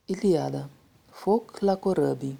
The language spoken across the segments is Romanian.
Iliada. Foc la corăbii.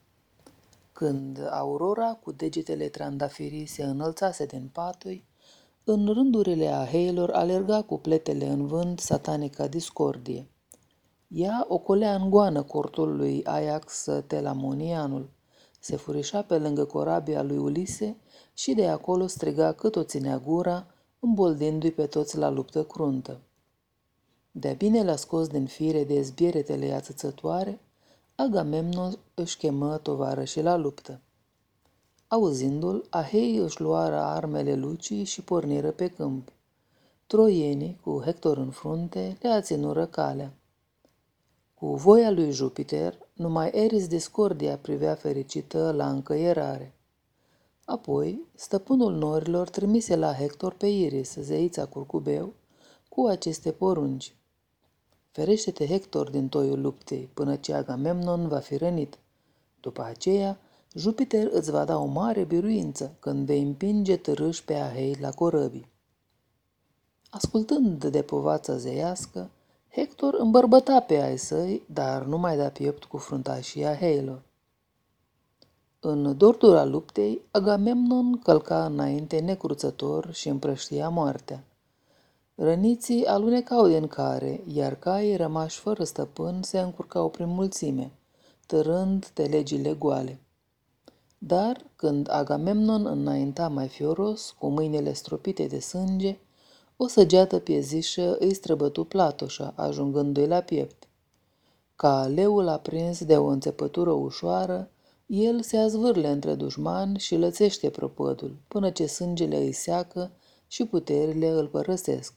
Când Aurora cu degetele trandafirii se înălțase din patui, în rândurile aheilor alerga cu pletele în vânt satanica discordie. Ea ocolea în goană cortul lui Ajax Telamonianul, se furișa pe lângă corabia lui Ulise și de acolo striga cât o ținea gura, îmboldindu-i pe toți la luptă cruntă. De-a bine l-a scos din fire de zbieretele ațățătoare, Agamemnon își chemă tovarășii la luptă. Auzindu-l, aheii își luară armele lucii și porniră pe câmp. Troienii, cu Hector în frunte, le aținură calea. Cu voia lui Jupiter, numai Eris Discordia privea fericită la încăierare. Apoi, stăpânul norilor trimise la Hector pe Iris, zeița curcubeu, cu aceste porunci. Ferește-te, Hector, din toiul luptei, până ce Agamemnon va fi rănit. După aceea, Jupiter îți va da o mare biruință când vei împinge târâși pe ahei la corăbii. Ascultând de povața zeiască, Hector îmbărbăta pe ai săi, dar nu mai da piept cu fruntașii aheilor. În dordura luptei, Agamemnon călca înainte necruțător și împrăștia moartea. Răniții alunecau din care, iar caii rămași fără stăpân se încurcau prin mulțime, târând telegile goale. Dar, când Agamemnon înainta mai fioros, cu mâinile stropite de sânge, o săgeată piezișă îi străbătu platoșa, ajungându-i la piept. Ca leul aprins de o înțepătură ușoară, el se azvârle între dușmani și lățește prăpădul, până ce sângele îi seacă și puterile îl părăsesc.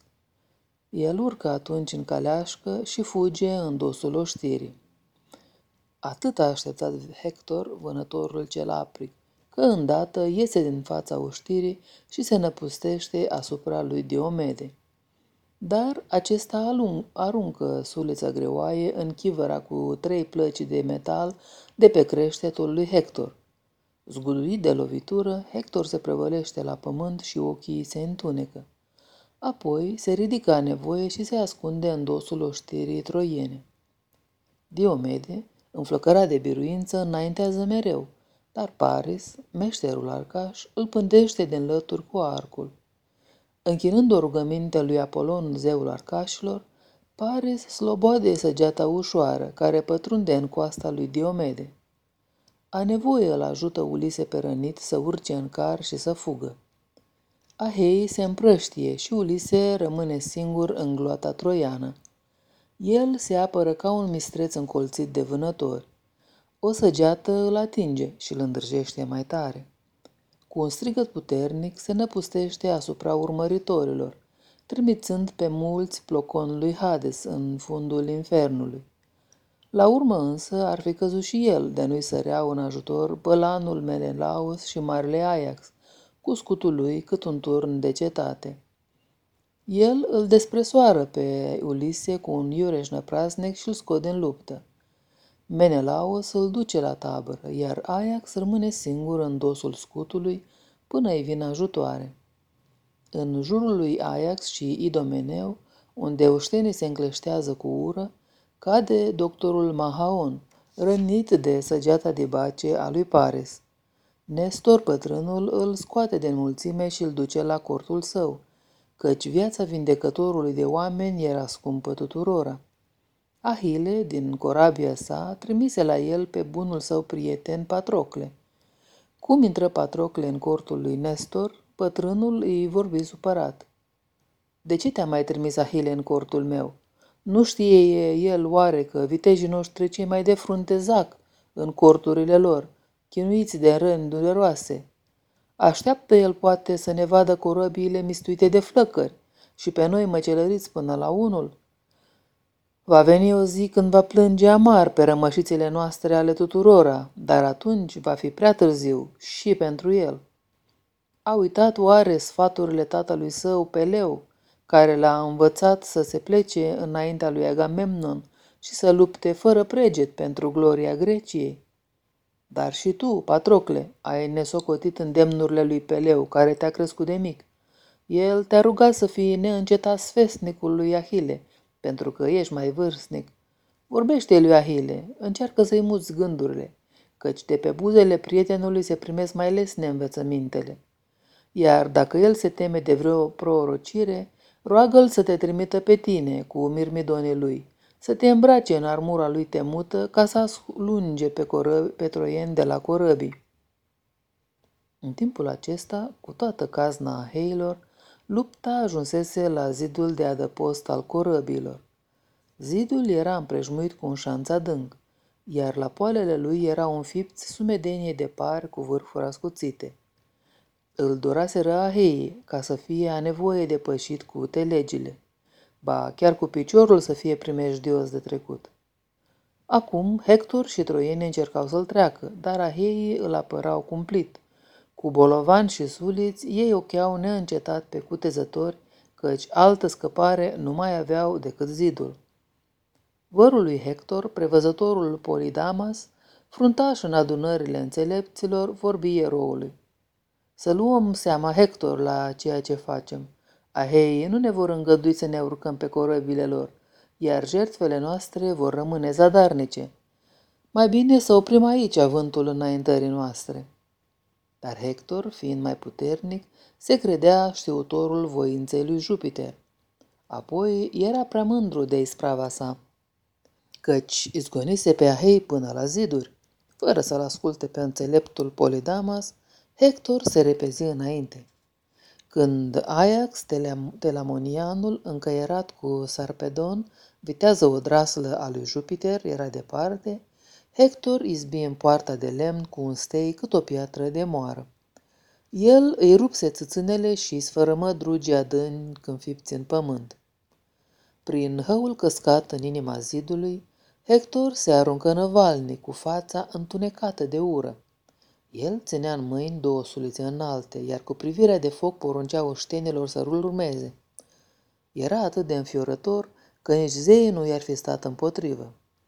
El urcă atunci în caleașcă și fuge în dosul oștirii. Atât a așteptat Hector, vânătorul cel aprig, că îndată iese din fața oștirii și se năpustește asupra lui Diomede. Dar acesta aruncă sulița greoaie în chivăra cu 3 plăci de metal de pe creștetul lui Hector. Zguduit de lovitură, Hector se prăvălește la pământ și ochii se întunecă. Apoi se ridică a nevoie și se ascunde în dosul oștirii troiene. Diomede, înflăcărat de biruință, înaintează mereu, dar Paris, meșterul arcaș, îl pândește din lături cu arcul. Închinând o rugăminte lui Apolon, zeul arcașilor, Paris sloboade săgeata ușoară, care pătrunde în coasta lui Diomede. A nevoie îl ajută Ulise pe rănit să urce în car și să fugă. Aheii se împrăștie și Ulise rămâne singur în gloata troiană. El se apără ca un mistreț încolțit de vânători. O săgeată îl atinge și îl îndrăjește mai tare. Cu un strigăt puternic se năpustește asupra urmăritorilor, trimițând pe mulți plocon lui Hades în fundul infernului. La urmă însă ar fi căzut și el, de nu-i săreau în ajutor bălanul Menelaos și marele Ajax, cu scutul lui cât un turn de cetate. El îl despresoară pe Ulise cu un iureș năprasnic și îl scot din luptă. Menelaos îl duce la tabără, iar Ajax rămâne singur în dosul scutului până îi vin ajutoare. În jurul lui Ajax și Idomeneu, unde oștenii se încleștează cu ură, cade doctorul Mahaon, rănit de săgeata de bace a lui Paris. Nestor, bătrânul, îl scoate din mulțime și îl duce la cortul său, căci viața vindecătorului de oameni era scumpă tuturora. Ahile, din corabia sa, trimise la el pe bunul său prieten Patrocle. Cum intră Patrocle în cortul lui Nestor, bătrânul îi vorbi supărat. De ce te-a mai trimis Ahile în cortul meu? Nu știe el oare că vitejii noștri cei mai de frunte zac în corturile lor, chinuiți de răni dureroase? Așteaptă el poate să ne vadă corăbiile mistuite de flăcări și pe noi măcelăriți până la unul? Va veni o zi când va plânge amar pe rămășițele noastre ale tuturora, dar atunci va fi prea târziu și pentru el. A uitat oare sfaturile tatălui său Peleu, care l-a învățat să se plece înaintea lui Agamemnon și să lupte fără preget pentru gloria Greciei? Dar și tu, Patrocle, ai nesocotit îndemnurile lui Peleu, care te-a crescut de mic. El te-a rugat să fii neîncetat sfesnicul lui Ahile, pentru că ești mai vârstnic. Vorbește lui Ahile, încearcă să-i muți gândurile, căci de pe buzele prietenului se primesc mai lesne învățămintele. Iar dacă el se teme de vreo prorocire, roagă-l să te trimită pe tine cu mirmidonii lui, să te îmbrace în armura lui temută ca să alunge pe troieni de la corăbii. În timpul acesta, cu toată cazna Aheilor, lupta ajunsese la zidul de adăpost al corăbilor. Zidul era împrejmuit cu un șanț adânc, iar la poalele lui erau înfipți sumedenie de pari cu vârfuri ascuțite. Îl duraseră Ahei ca să fie a nevoie de pășit cu telegile, ba chiar cu piciorul să fie primejdios de trecut. Acum Hector și troienii încercau să-l treacă, dar Aheii îl apărau cumplit. Cu bolovani și suliți, ei ocheau neîncetat pe cutezători, căci altă scăpare nu mai aveau decât zidul. Vărul lui Hector, prevăzătorul Polidamas, fruntaș în adunările înțelepților, vorbi eroului. Să luăm seama, Hector, la ceea ce facem. Ahei nu ne vor îngădui să ne urcăm pe corăbile lor, iar jertfele noastre vor rămâne zadarnice. Mai bine să oprim aici avântul înaintării noastre. Dar Hector, fiind mai puternic, se credea știutorul voinței lui Jupiter. Apoi era prea mândru de isprava sa, căci izgonise pe Ahei până la ziduri. Fără să-l asculte pe înțeleptul Polidamas, Hector se repezi înainte. Când Ajax, telamonianul, încăierat cu Sarpedon, vitează odraslă a lui Jupiter, era departe, Hector izbi în poarta de lemn cu un stei cât o piatră de moară. El îi rupse țâțânele și sfărâmă drugii adânci înfipți în pământ. Prin hăul căscat în inima zidului, Hector se aruncă năvalnic cu fața întunecată de ură. El ținea în mâini două sulițe înalte, iar cu privirea de foc poruncea oștenilor să-l urmeze. Era atât de înfiorător că nici zeii nu i-ar fi stat împotrivă.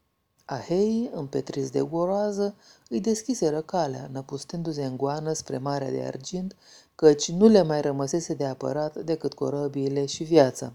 Ahei, împetriți de groază, îi deschiseră calea, năpustându-se în goană spre Marea de Argint, căci nu le mai rămăsese de apărat decât corăbiile și viața.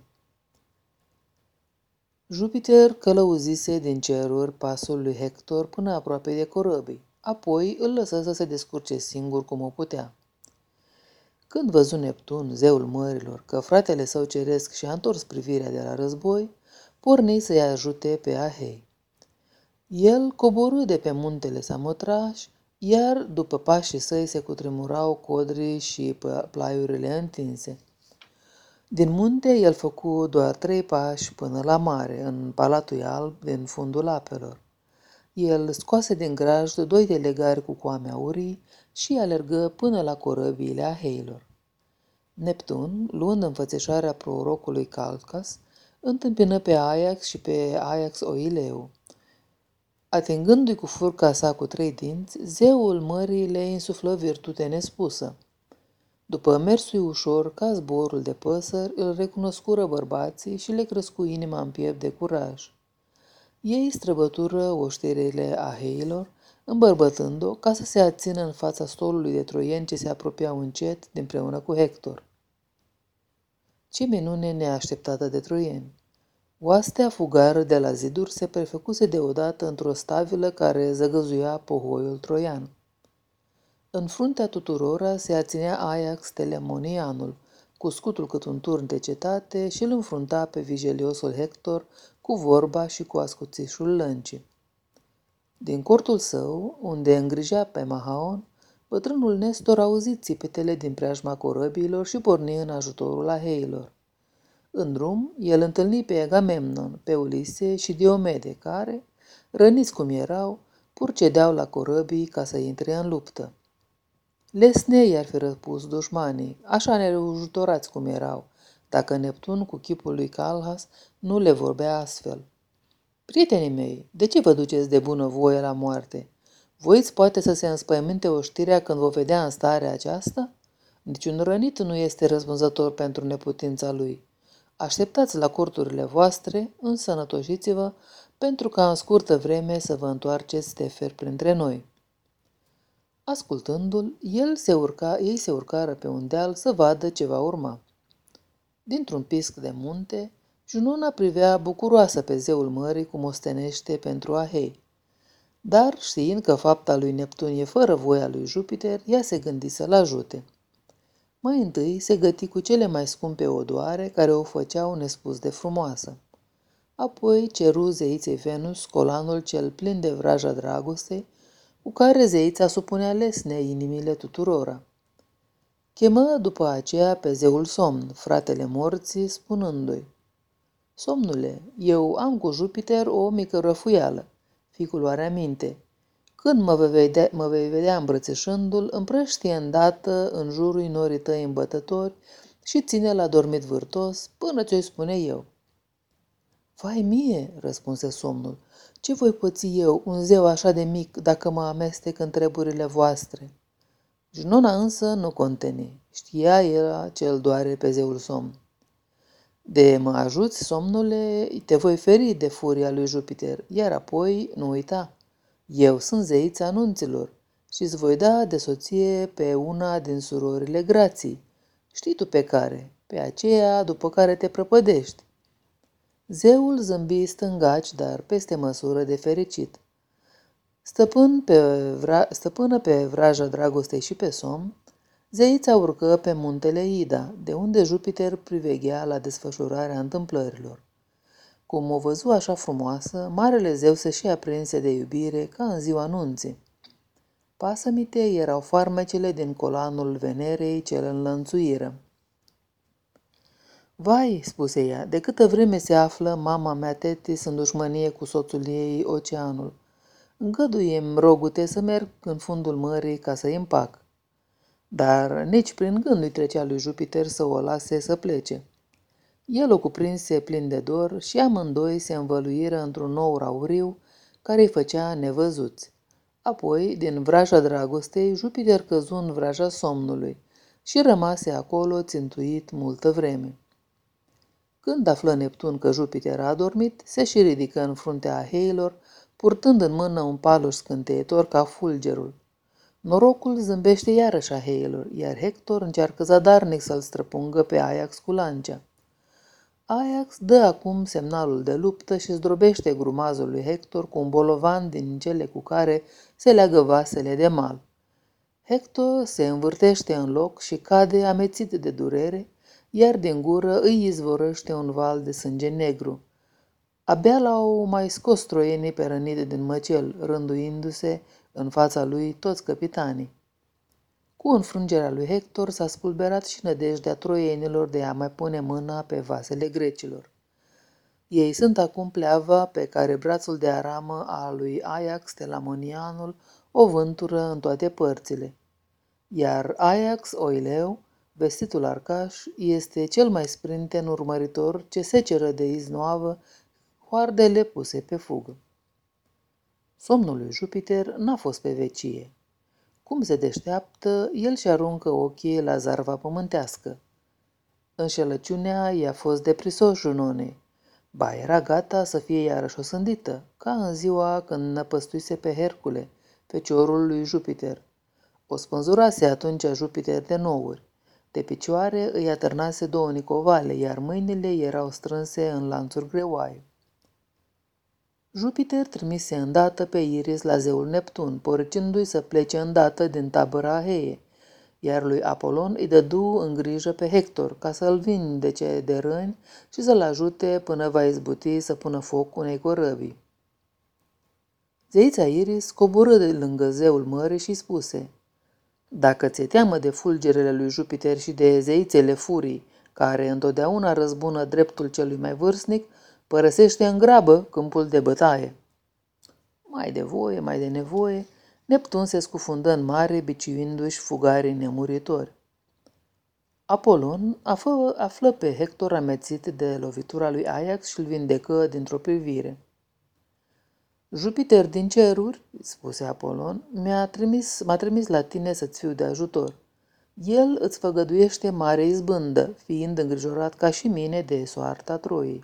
Jupiter călăuzise din ceruri pasul lui Hector până aproape de corăbii, apoi îl lăsă să se descurce singur cum o putea. Când văzu Neptun, zeul mărilor, că fratele său ceresc și-a întors privirea de la război, porni să-i ajute pe Ahei. El coborâ de pe muntele Samotraș, iar după pașii săi se cutremurau codrii și plaiurile întinse. Din munte el făcu doar 3 pași până la mare, în Palatul Alb din fundul apelor. El scoase din grajd 2 telegari cu coame aurii și alergă până la corăbiile Aheilor. Neptun, luând înfățișarea prorocului Calcas, întâmpină pe Ajax și pe Ajax Oileu. Atingându-i cu furca sa cu 3 dinți, zeul mării le insuflă virtute nespusă. După mersul ușor, ca zborul de păsări, îl recunoscură bărbații și le crescu inima în piept de curaj. Ei străbătură oștirile Aheilor, îmbărbătând-o ca să se ațină în fața stolului de troieni ce se apropiau încet dinpreună cu Hector. Ce minune neașteptată de troieni! Oastea fugară de la ziduri se prefăcuse deodată într-o stabilă care zăgăzuia pohoiul troian. În fruntea tuturora se aținea Ajax telamonianul, cu scutul cât un turn de cetate, și îl înfrunta pe vijeliosul Hector cu vorba și cu ascuțișul lăncii. Din cortul său, unde îngrija pe Mahaon, bătrânul Nestor auzi țipetele din preajma corăbiilor și porni în ajutorul Aheilor. În drum, el întâlni pe Agamemnon, pe Ulise și Diomede, care, răniți cum erau, purcedeau la corăbii ca să intre în luptă. Lesne i-ar fi răpus dușmanii, așa nereujutorați cum erau, dacă Neptun cu chipul lui Calhas nu le vorbea astfel. Prietenii mei, de ce vă duceți de bună voie la moarte? Voiți poate să se înspăimânte oștirea când vă vedea în starea aceasta? Niciun rănit nu este răspunzător pentru neputința lui. Așteptați la corturile voastre, însănătoșiți-vă, pentru ca în scurtă vreme să vă întoarceți tefer printre noi. Ascultându-l, ei se urcară pe un deal să vadă ce va urma. Dintr-un pisc de munte, Junona privea bucuroasă pe zeul mării cum ostenește pentru Ahei. Dar, știind că fapta lui Neptun e fără voia lui Jupiter, ea se gândi să-l ajute. Mai întâi se găti cu cele mai scumpe odoare care o făceau nespus de frumoasă. Apoi ceru zeiței Venus colanul cel plin de vraja dragostei, cu care zeița supunea lesne inimile tuturora. Chemă după aceea pe zeul Somn, fratele morții, spunându-i: Somnule, eu am cu Jupiter o mică răfuială. Fii cu luarea minte. Când mă vei vedea îmbrățișându-l, împrăștie îndată în jurul norii tăi îmbătători și ține la dormit vârtos până ce-i spune eu. Vai mie, răspunse Somnul, ce voi păți eu, un zeu așa de mic, dacă mă amestec în treburile voastre? Junona însă nu conteni. Știa era ce îl doare pe zeul Somn. De mă ajuți, somnule, te voi feri de furia lui Jupiter, iar apoi nu uita. Eu sunt zeița anunților și îți voi da de soție pe una din surorile Grații. Știi tu pe care? Pe aceea după care te prăpădești. Zeul zâmbi stângaci, dar peste măsură de fericit. Stăpână pe vraja dragostei și pe somn, zeița urcă pe muntele Ida, de unde Jupiter priveghea la desfășurarea întâmplărilor. Cum o văzu așa frumoasă, marele zeu se și aprinse de iubire ca în ziua nunții. Pasămite erau farmecele din colanul Venerei ce îl înlănțuiră. Vai, spuse ea, de câtă vreme se află mama mea Tetis în dușmănie cu soțul ei, Oceanul. Îngăduie-mi, rogute, să merg în fundul mării ca să-i împac. Dar nici prin gând nu-i trecea lui Jupiter să o lase să plece. El o cuprinse plin de dor și amândoi se învăluiră într-un nou rauriu care îi făcea nevăzuți. Apoi, din vraja dragostei, Jupiter căzu în vraja somnului și rămase acolo țintuit multă vreme. Când află Neptun că Jupiter a adormit, se și ridică în fruntea Aheilor, purtând în mână un paluș scânteitor ca fulgerul. Norocul zâmbește iarăși Aheilor, iar Hector încearcă zadarnic să-l străpungă pe Ajax cu lancea. Ajax dă acum semnalul de luptă și zdrobește grumazul lui Hector cu un bolovan din cele cu care se leagă vasele de mal. Hector se învârtește în loc și cade amețit de durere, iar din gură îi izvorăște un val de sânge negru. Abia l-au mai scos troienii pe rănit din măcel, rânduindu-se în fața lui toți capitanii. Cu înfrângerea lui Hector s-a spulberat și nădejdea troienilor de a mai pune mâna pe vasele grecilor. Ei sunt acum pleava pe care brațul de aramă al lui Ajax Telamonianul o vântură în toate părțile. Iar Ajax Oileu, vestitul arcaș, este cel mai sprinten urmăritor ce seceră de iznoavă hoardele puse pe fugă. Somnul lui Jupiter n-a fost pe vecie. Cum se deșteaptă, el și aruncă ochii la zarva pământească. Înșelăciunea i-a fost de prisos Junonei. Ba era gata să fie iarăși osândită, ca în ziua când năpăstuise pe Hercule, feciorul lui Jupiter. O spânzurase atunci Jupiter de nouri. De picioare îi atârnase două nicovale, iar mâinile erau strânse în lanțuri greoaie. Jupiter trimise îndată pe Iris la zeul Neptun, porcindu-i să plece îndată din tabăra Aheie, iar lui Apolon îi dădu în grijă pe Hector, ca să-l vindece de răni și să-l ajute până va izbuti să pună foc unei corăbii. Zeița Iris coborâ de lângă zeul mării și spuse: Dacă ți-e teamă de fulgerele lui Jupiter și de zeițele furii, care întotdeauna răzbună dreptul celui mai vârstnic, părăsește în grabă câmpul de bătaie. Mai de voie, mai de nevoie, Neptun se scufundă în mare, biciuindu-și fugarii nemuritori. Apolon află pe Hector amețit de lovitura lui Ajax și îl vindecă dintr-o privire. Jupiter din ceruri, spuse Apolon, m-a trimis la tine să-ți fiu de ajutor. El îți făgăduiește mare izbândă, fiind îngrijorat ca și mine de soarta Troiei.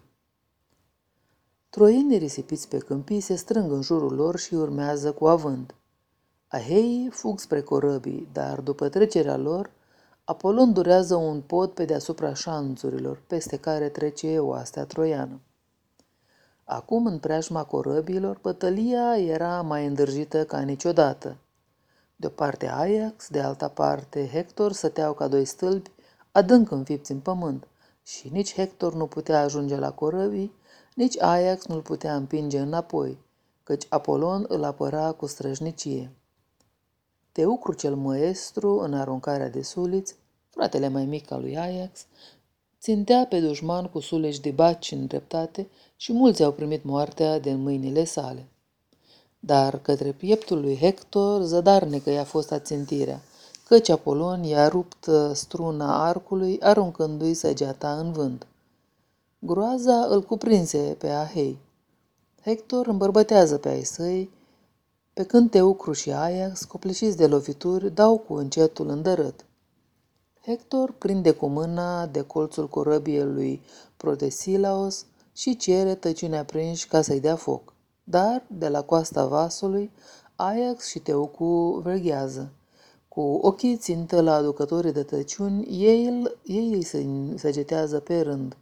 Troienii risipiți pe câmpii se strâng în jurul lor și urmează cu avânt. Aheii fug spre corăbii, dar după trecerea lor, Apolon durează un pod pe deasupra șanțurilor, peste care trece oastea troiană. Acum, în preajma corăbilor, bătălia era mai îndârjită ca niciodată. De o parte Ajax, de alta parte Hector stăteau ca doi stâlpi adânc înfipți în pământ și nici Hector nu putea ajunge la corăbii, nici Ajax nu-l putea împinge înapoi, căci Apolon îl apăra cu străjnicie. Teucru cel măestru, în aruncarea de suliți, fratele mai mic al lui Ajax, țintea pe dușman cu sulegi de baci în dreptate și mulți au primit moartea din mâinile sale. Dar către pieptul lui Hector zădarnică i-a fost ațintirea, căci Apolon i-a rupt struna arcului, aruncându-i săgeata în vânt. Groaza îl cuprinse pe Ahei. Hector îmbărbătează pe ai săi, pe când Teucru și Ajax, copleșiți de lovituri, dau cu încetul îndărât. Hector prinde cu mâna de colțul corăbiei lui Protesilaos și cere tăciunea prinși ca să-i dea foc. Dar, de la coasta vasului, Ajax și Teucru veghează. Cu ochii țintă la aducătorii de tăciuni, ei îi săgetează pe rând.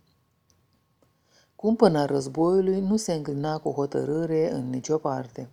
Cumpăna războiului nu se înclina cu hotărâre în nicio parte.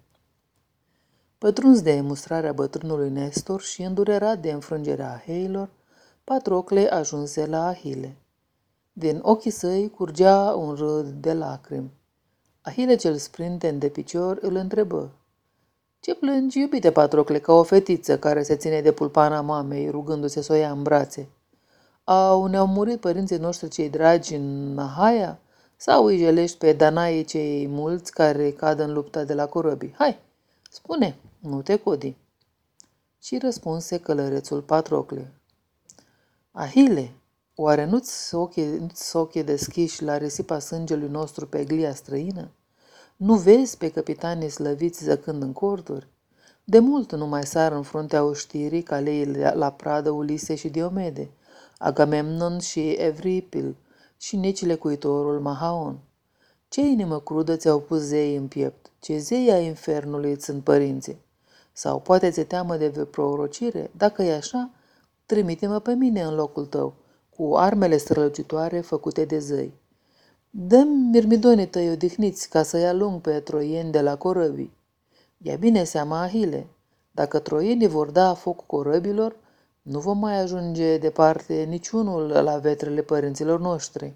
Pătruns de mustrarea bătrânului Nestor și îndurerat de înfrângerea Aheilor, Patrocle ajunse la Ahile. Din ochii săi curgea un râd de lacrimi. Ahile cel sprinten de picior îl întrebă: „Ce plângi, iubite Patrocle, ca o fetiță care se ține de pulpana mamei, rugându-se să o ia în brațe? Ne-au murit părinții noștri cei dragi în Ahaia? Sau îi jelești pe danaii cei mulți care cad în lupta de la corăbii? Hai, spune, nu te codi." Și răspunse călărețul Patrocle: „Ahile, oare nu-ți ochii deschiși la risipa sângelui nostru pe glia străină? Nu vezi pe capitanii slăviți zăcând în corturi? De mult nu mai sar în fruntea oștirii caleile la pradă Ulise și Diomede, Agamemnon și Evripil și nici lecuitorul Mahaon. Ce inimă crudă ți-au pus zeii în piept? Ce zei ai infernului îți sunt părinții? Sau poate ți-e teamă de prorocire? Dacă e așa, trimite-mă pe mine în locul tău, cu armele strălucitoare făcute de zăi. Dă-mi mirmidonii tăi odihniți ca să-i alung pe troieni de la corăbii. Ia bine seama, Ahile, dacă troienii vor da foc corăbilor, nu vom mai ajunge departe niciunul la vetrele părinților noștri."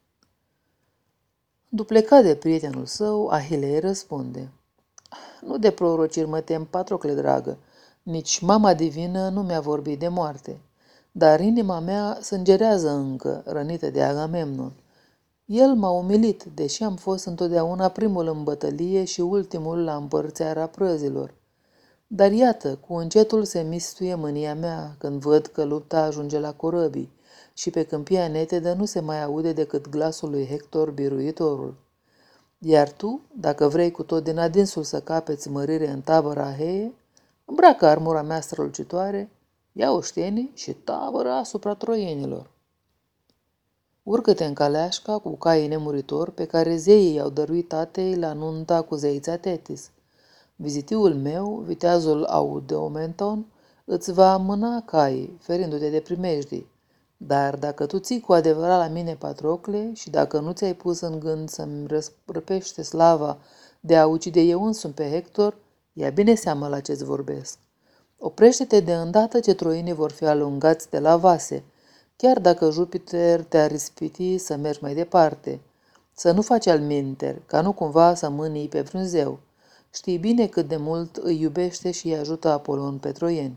Duplecat de prietenul său, Ahile îi răspunde: „Nu de prorociri mă tem, Patrocle dragă, nici mama divină nu mi-a vorbit de moarte, dar inima mea sângerează încă, rănită de Agamemnon. El m-a umilit, deși am fost întotdeauna primul în bătălie și ultimul la împărțearea prăzilor. Dar iată, cu încetul se mistuie mânia mea când văd că lupta ajunge la corăbii și pe câmpia netedă nu se mai aude decât glasul lui Hector biruitorul. Iar tu, dacă vrei cu tot din adinsul să capeți mărire în tabăra Aheie, îmbracă armura mea strălucitoare, ia oștenii și tabără asupra troienilor. Urcă-te în caleașca cu caii nemuritori pe care zeii i-au dăruit tatei la nunta cu zeița Tetis. Vizitiul meu, viteazul Audeomenton, îți va mâna caii, ferindu-te de primejdii. Dar dacă tu ții cu adevărat la mine, Patrocle, și dacă nu ți-ai pus în gând să-mi răpește slava de a ucide eu însumi pe Hector, ia bine seama la ce-ți vorbesc. Oprește-te de îndată ce troienii vor fi alungați de la vase, chiar dacă Jupiter te-ar ispiti să mergi mai departe. Să nu faci alminteri, ca nu cumva să mânii pe vreun zeu. Știi bine cât de mult îi iubește și îi ajută Apolon pe troieni."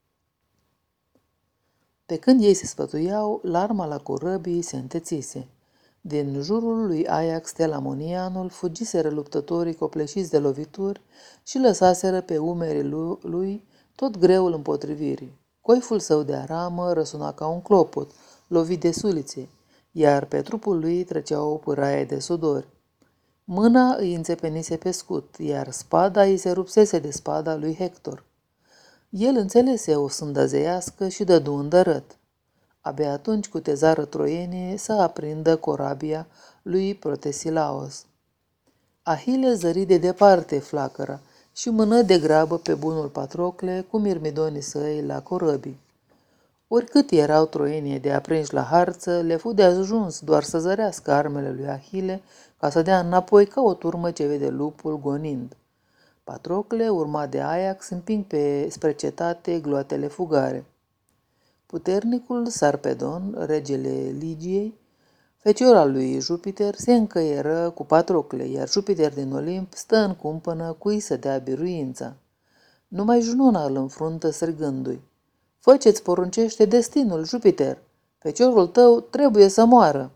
Pe când ei se sfătuiau, larma la corăbii se întețise. Din jurul lui Ajax Telamonianul fugiseră luptătorii copleșiți de lovituri și lăsaseră pe umerii lui tot greul împotrivirii. Coiful său de aramă răsuna ca un clopot, lovit de sulițe, iar pe trupul lui trecea o pâraie de sudori. Mâna îi înțepenise pe scut, iar spada îi se rupsese de spada lui Hector. El înțelese o sândă zeiască și dădu îndărât. Abia atunci cutezară troienii să aprindă corabia lui Protesilaos. Ahile zări de departe flacăra și mână de grabă pe bunul Patrocle cu mirmidonii săi la corăbii. Oricât erau troienii de aprinși la harță, le fu de ajuns doar să zărească armele lui Ahile ca să dea înapoi ca o turmă ce vede lupul gonind. Patrocle, urmat de Ajax, împing spre cetate gloatele fugare. Puternicul Sarpedon, regele Ligiei, fecior al lui Jupiter, se încăieră cu Patrocle, iar Jupiter din Olimp stă în cumpănă cui să dea biruința. Numai Junona îl înfruntă strigându-i: „Fă ce-ți poruncește destinul, Jupiter! Feciorul tău trebuie să moară!"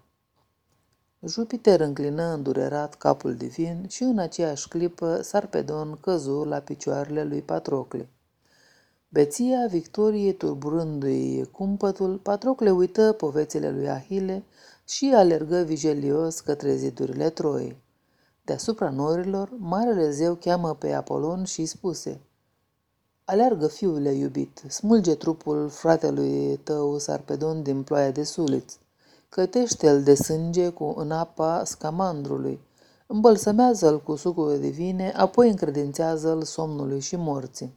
Jupiter înclină îndurerat capul divin și în aceeași clipă Sarpedon căzu la picioarele lui Patrocle. Beția victoriei turburându-i cumpătul, Patrocle uită povețile lui Ahile și alergă vigelios către zidurile Troiei. Deasupra norilor, marele zeu cheamă pe Apolon și spuse: „Aleargă, fiule iubit, smulge trupul fratelui tău Sarpedon din ploaia de suliți, clătește-l de sânge în apa scamandrului, îmbălsămează-l cu sucuri divine, apoi încredințează-l somnului și morții."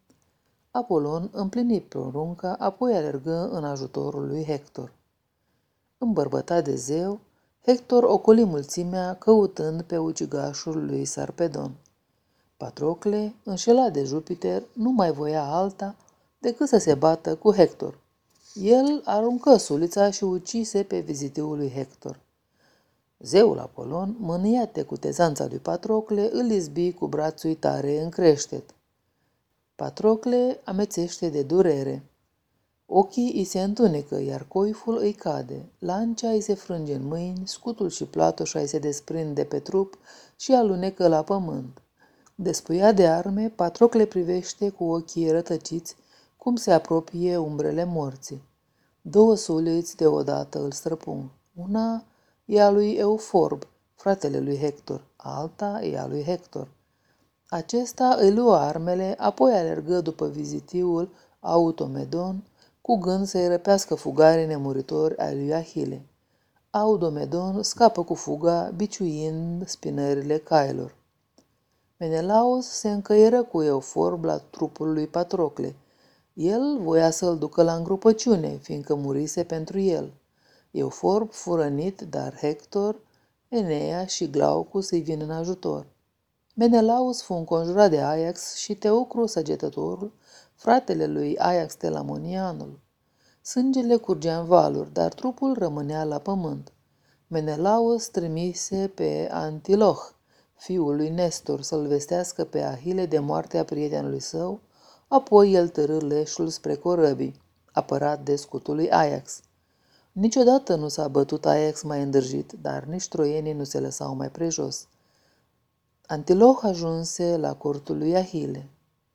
Apolon împlini porunca, apoi alergă în ajutorul lui Hector. Îmbărbătat de zeu, Hector ocoli mulțimea căutând pe ucigașul lui Sarpedon. Patrocle, înșelat de Jupiter, nu mai voia alta decât să se bată cu Hector. El aruncă sulița și ucise pe vizitiul lui Hector. Zeul Apolon, mâniat de cutezanța lui Patrocle, îl izbi cu brațul tare în creștet. Patrocle amețește de durere. Ochii îi se întunecă, iar coiful îi cade, lancea îi se frânge în mâini, scutul și platoșa îi se desprinde pe trup și alunecă la pământ. Despuiat de arme, Patrocle privește cu ochii rătăciți cum se apropie umbrele morții. Două suliți deodată îl străpung. Una e a lui Euforb, fratele lui Hector, alta e a lui Hector. Acesta îi luă armele, apoi alergă după vizitiul Automedon, cu gând să-i răpească fugarii nemuritori ai lui Ahile. Automedon scapă cu fuga, biciuind spinările cailor. Menelaos se încăieră cu Euforb la trupul lui Patrocle. El voia să-l ducă la îngrupăciune, fiindcă murise pentru el. Euforb fu rănit, dar Hector, Enea și Glaucus îi vin în ajutor. Menelaus fu înconjurat de Ajax și Teucru săgetătorul, fratele lui Ajax Telamonianul. Sângele curgea în valuri, dar trupul rămânea la pământ. Menelaus trimise pe Antiloch, fiul lui Nestor, să-l vestească pe Ahile de moartea prietenului său, apoi el târâ leșul spre corăbii, apărat de scutul lui Ajax. Niciodată nu s-a bătut Ajax mai îndrăjit, dar nici troienii nu se lăsau mai prejos. Antiloch ajunse la cortul lui Ahile.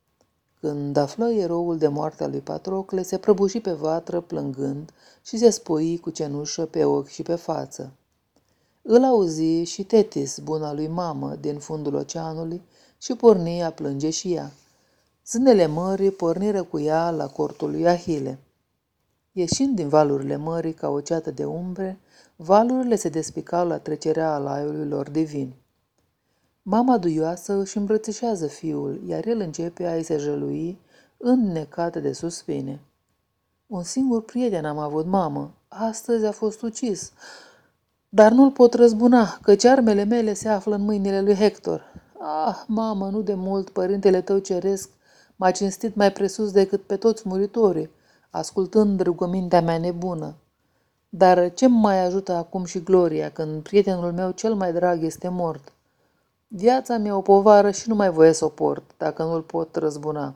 Când află eroul de moartea lui Patrocle, se prăbuși pe vatră plângând și se spoi cu cenușă pe ochi și pe față. Îl auzi și Tetis, buna lui mamă, din fundul oceanului, și porni a plânge și ea. Zânele mării porniră cu ea la cortul lui Ahile. Ieșind din valurile mării ca o ceată de umbre, valurile se despicau la trecerea alaiului lor divin. Mama duioasă își îmbrățișează fiul, iar el începe a-i se jălui, înnecat de suspine. „Un singur prieten am avut, mamă. Astăzi a fost ucis. Dar nu-l pot răzbuna, căci armele mele se află în mâinile lui Hector. Ah, mamă, nu de mult părintele tău ceresc m-a cinstit mai presus decât pe toți muritorii, ascultând rugămintea mea nebună. Dar ce mai ajută acum și gloria, când prietenul meu cel mai drag este mort? Viața mi-e o povară și nu mai voie să o port, dacă nu-l pot răzbuna."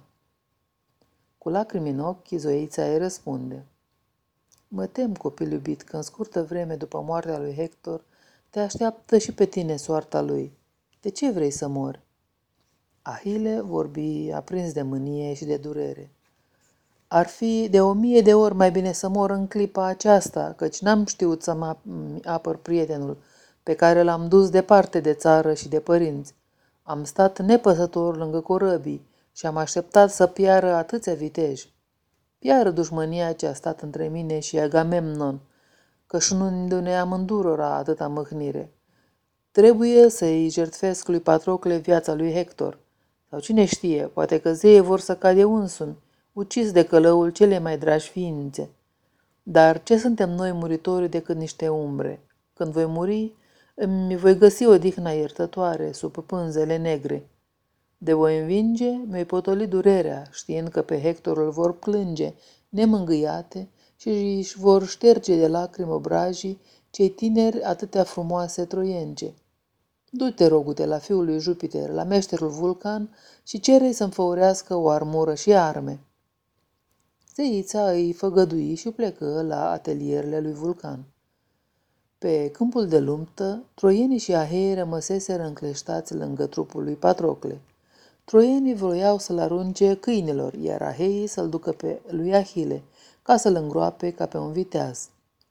Cu lacrimi în ochi, Zoița îi răspunde: „Mă tem, copil iubit, că în scurtă vreme după moartea lui Hector te așteaptă și pe tine soarta lui. De ce vrei să mori?" Ahile vorbi aprins de mânie și de durere: „Ar fi de 1000 de ori mai bine să mor în clipa aceasta, căci n-am știut să mă apăr prietenul, pe care l-am dus departe de țară și de părinți. Am stat nepăsător lângă corăbii și am așteptat să piară atâția viteji. Piară dușmânia ce a stat între mine și Agamemnon, cășunându-ne amândurora atâta mâhnire. Trebuie să-i jertfesc lui Patrocle viața lui Hector. Sau cine știe, poate că zeii vor să cade unsumi, ucis de călăul cele mai dragi ființe. Dar ce suntem noi muritorii decât niște umbre? Când voi muri, îmi voi găsi odihna iertătoare sub pânzele negre. De voi învinge, mi-voi potoli durerea, știind că pe Hector îl vor plânge, nemângâiate, și își vor șterge de lacrimi obrajii cei tineri atâtea frumoase troience. Du-te, rogute, la fiul lui Jupiter, la meșterul Vulcan și cere-i să-mi făurească o armură și arme. Zeița îi făgădui și plecă la atelierele lui Vulcan. Pe câmpul de luptă, troienii și aheii rămăseseră încleștați lângă trupul lui Patrocle. Troienii vroiau să-l arunce câinilor, iar aheii să-l ducă pe lui Ahile, ca să-l îngroape ca pe un viteaz.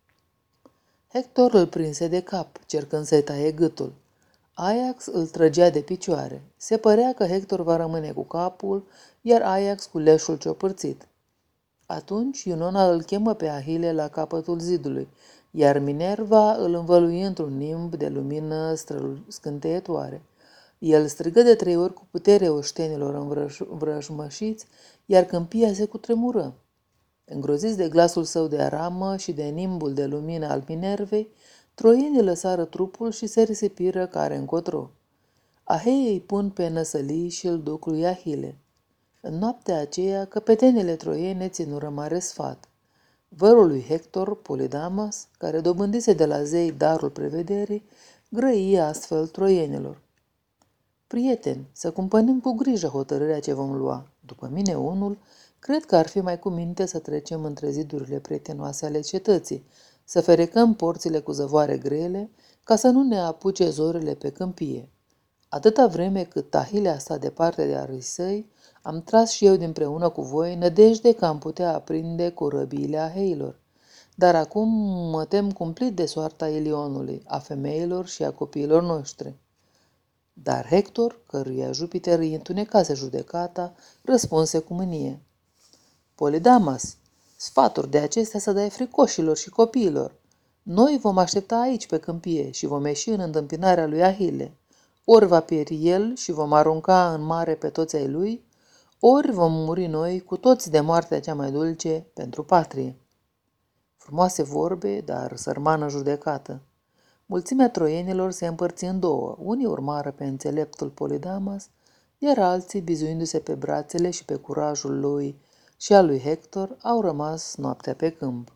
Hector îl prinse de cap, cercând să-i taie gâtul. Ajax îl trăgea de picioare. Se părea că Hector va rămâne cu capul, iar Ajax cu leșul ciopărțit. Atunci Iunona îl chemă pe Ahile la capătul zidului, iar Minerva îl învălui într-un nimb de lumină scânteietoare. El strigă de 3 ori cu putere oștenilor învrăjmășiți, iar câmpia se cutremură. Îngroziți de glasul său de aramă și de nimbul de lumină al Minervei, troienii lăsară trupul și se risipiră care încotro. Aheii îi pun pe năsălii și îl duc lui Ahile. În noaptea aceea, căpetenile troiene ținură mare sfat. Vărul lui Hector, Polidamas, care dobândise de la zei darul prevederii, grăie astfel troienilor. Prieteni, să cumpănim cu grijă hotărârea ce vom lua. După mine unul, cred că ar fi mai cu minte să trecem între zidurile prietenoase ale cetății, să ferecăm porțile cu zăvoare grele, ca să nu ne apuce zorele pe câmpie. Atâta vreme cât Tahilea sta departe de arii săi, am tras și eu dinpreună cu voi nădejde că am putea aprinde corăbiile aheilor. Dar acum mă tem cumplit de soarta Ilionului, a femeilor și a copiilor noștri. Dar Hector, căruia Jupiter îi întunecase judecata, răspunse cu mânie. Polidamas, sfaturi de acestea să dai fricoșilor și copiilor. Noi vom aștepta aici pe câmpie și vom ieși în întâmpinarea lui Ahile. Ori va pieri el și vom arunca în mare pe toți ai lui, ori vom muri noi cu toți de moartea cea mai dulce pentru patrie. Frumoase vorbe, dar sărmană judecată. Mulțimea troienilor se împărți în două. Unii urmară pe înțeleptul Polidamas, iar alții, bizuindu-se pe brațele și pe curajul lui și al lui Hector, au rămas noaptea pe câmp.